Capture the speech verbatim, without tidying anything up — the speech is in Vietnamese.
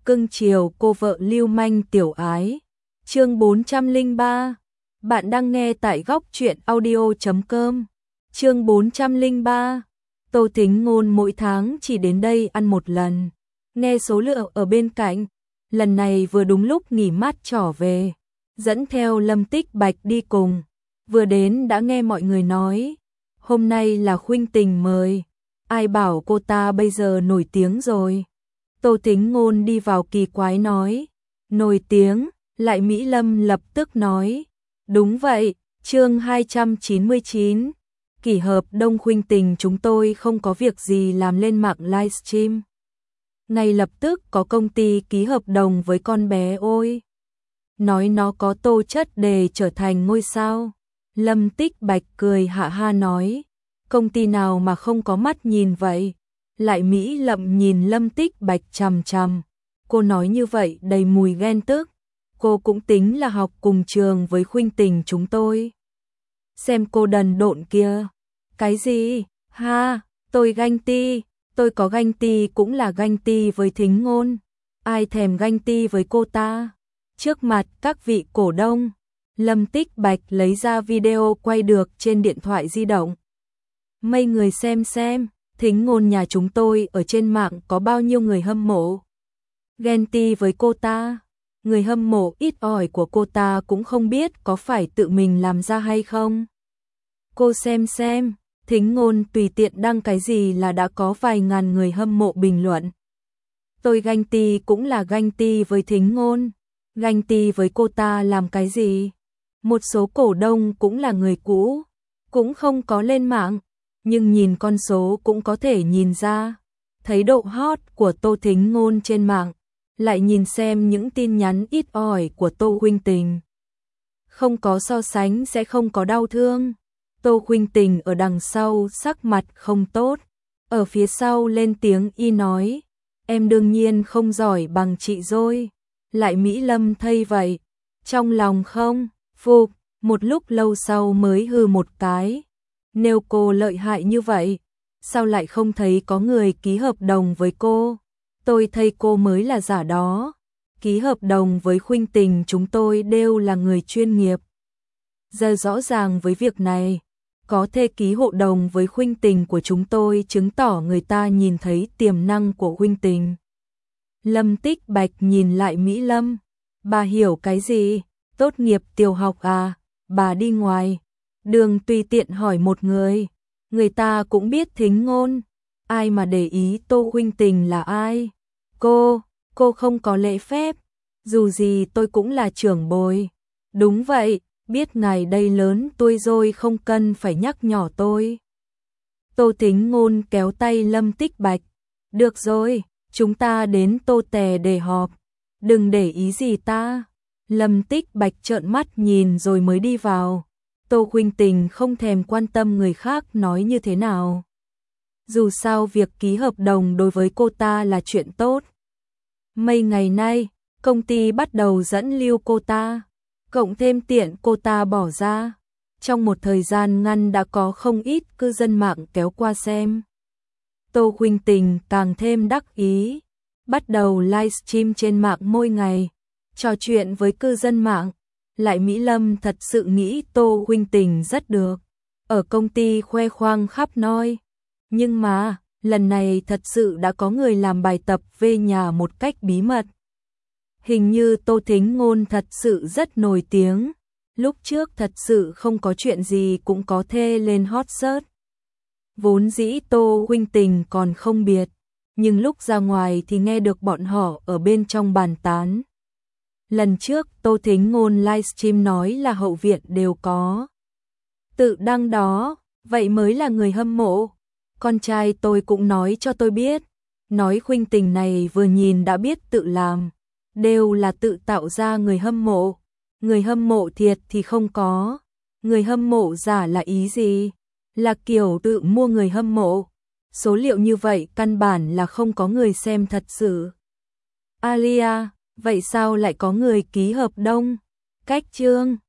cưng chiều cô vợ lưu manh tiểu ái. Chương bốn trăm lẻ ba. Bạn đang nghe tại góc truyện audio chấm com. Chương bốn trăm lẻ ba. Tô Thính Ngôn mỗi tháng chỉ đến đây ăn một lần. Nghe số lượng ở bên cạnh, lần này vừa đúng lúc nghỉ mát trở về, dẫn theo Lâm Tích Bạch đi cùng. Vừa đến đã nghe mọi người nói, hôm nay là Khuynh Tình mời, ai bảo cô ta bây giờ nổi tiếng rồi. Tô Thính Ngôn đi vào kỳ quái nói, nổi tiếng, lại Mỹ Lâm lập tức nói, đúng vậy, chương hai trăm chín mươi chín, kỷ hợp đông Khuynh Tình chúng tôi không có việc gì làm lên mạng livestream. Ngay lập tức có công ty ký hợp đồng với con bé ôi. Nói nó có tố chất để trở thành ngôi sao. Lâm Tích Bạch cười hạ ha nói, công ty nào mà không có mắt nhìn vậy. Lại Mỹ Lâm nhìn Lâm Tích Bạch chằm chằm. Cô nói như vậy đầy mùi ghen tức. Cô cũng tính là học cùng trường với Khuynh Tình chúng tôi. Xem cô đần độn kia. Cái gì? Ha, tôi ganh ti. Tôi có ganh ti cũng là ganh ti với Thính Ngôn. Ai thèm ganh ti với cô ta? Trước mặt các vị cổ đông, Lâm Tích Bạch lấy ra video quay được trên điện thoại di động. Mấy người xem xem, Thính Ngôn nhà chúng tôi ở trên mạng có bao nhiêu người hâm mộ. Ghen ti với cô ta. Người hâm mộ ít ỏi của cô ta cũng không biết có phải tự mình làm ra hay không. Cô xem xem, Thính Ngôn tùy tiện đăng cái gì là đã có vài ngàn người hâm mộ bình luận. Tôi ganh ti cũng là ganh ti với Thính Ngôn. Ganh ti với cô ta làm cái gì? Một số cổ đông cũng là người cũ, cũng không có lên mạng, nhưng nhìn con số cũng có thể nhìn ra. Thấy độ hot của Tô Thính Ngôn trên mạng, lại nhìn xem những tin nhắn ít ỏi của Tô Khuynh Tình. Không có so sánh sẽ không có đau thương. Tô Khuynh Tình ở đằng sau sắc mặt không tốt, ở phía sau lên tiếng y nói, em đương nhiên không giỏi bằng chị rồi. Lại Mỹ Lâm thấy vậy, trong lòng không phục, một lúc lâu sau mới hừ một cái. Nếu cô lợi hại như vậy, sao lại không thấy có người ký hợp đồng với cô? Tôi thấy cô mới là giả đó. Ký hợp đồng với Khuynh Tình chúng tôi đều là người chuyên nghiệp. Giờ rõ ràng với việc này, có thể ký hộ đồng với Khuynh Tình của chúng tôi chứng tỏ người ta nhìn thấy tiềm năng của Khuynh Tình. Lâm Tích Bạch nhìn lại Mỹ Lâm, bà hiểu cái gì? Tốt nghiệp tiểu học à? Bà đi ngoài đường tùy tiện hỏi một người, người ta cũng biết Thính Ngôn. Ai mà để ý Tô Khuynh Tình là ai? Cô, cô không có lễ phép. Dù gì tôi cũng là trưởng bối. Đúng vậy, biết ngài đây lớn tuổi rồi không cần phải nhắc nhỏ tôi. Tô Thính Ngôn kéo tay Lâm Tích Bạch. Được rồi, chúng ta đến Tô Tè để họp. Đừng để ý gì ta. Lâm Tích Bạch trợn mắt nhìn rồi mới đi vào. Tô Khuynh Tình không thèm quan tâm người khác nói như thế nào. Dù sao việc ký hợp đồng đối với cô ta là chuyện tốt. Mấy ngày nay, công ty bắt đầu dẫn lưu cô ta, cộng thêm tiện cô ta bỏ ra. Trong một thời gian ngắn đã có không ít cư dân mạng kéo qua xem. Tô Khuynh Tình càng thêm đắc ý, bắt đầu livestream trên mạng mỗi ngày, trò chuyện với cư dân mạng. Lại Mỹ Lâm thật sự nghĩ Tô Khuynh Tình rất được, ở công ty khoe khoang khắp nơi. Nhưng mà, lần này thật sự đã có người làm bài tập về nhà một cách bí mật. Hình như Tô Thính Ngôn thật sự rất nổi tiếng, lúc trước thật sự không có chuyện gì cũng có thể lên hot search. Vốn dĩ Tô Khuynh Tình còn không biết, nhưng lúc ra ngoài thì nghe được bọn họ ở bên trong bàn tán. Lần trước Tô Thính Ngôn livestream nói là hậu viện đều có tự đăng đó, vậy mới là người hâm mộ. Con trai tôi cũng nói cho tôi biết, nói Khuynh Tình này vừa nhìn đã biết tự làm, đều là tự tạo ra người hâm mộ. Người hâm mộ thiệt thì không có, người hâm mộ giả là ý gì? Là kiểu tự mua người hâm mộ. Số liệu như vậy căn bản là không có người xem thật sự. Alia, vậy sao lại có người ký hợp đồng? Cách chương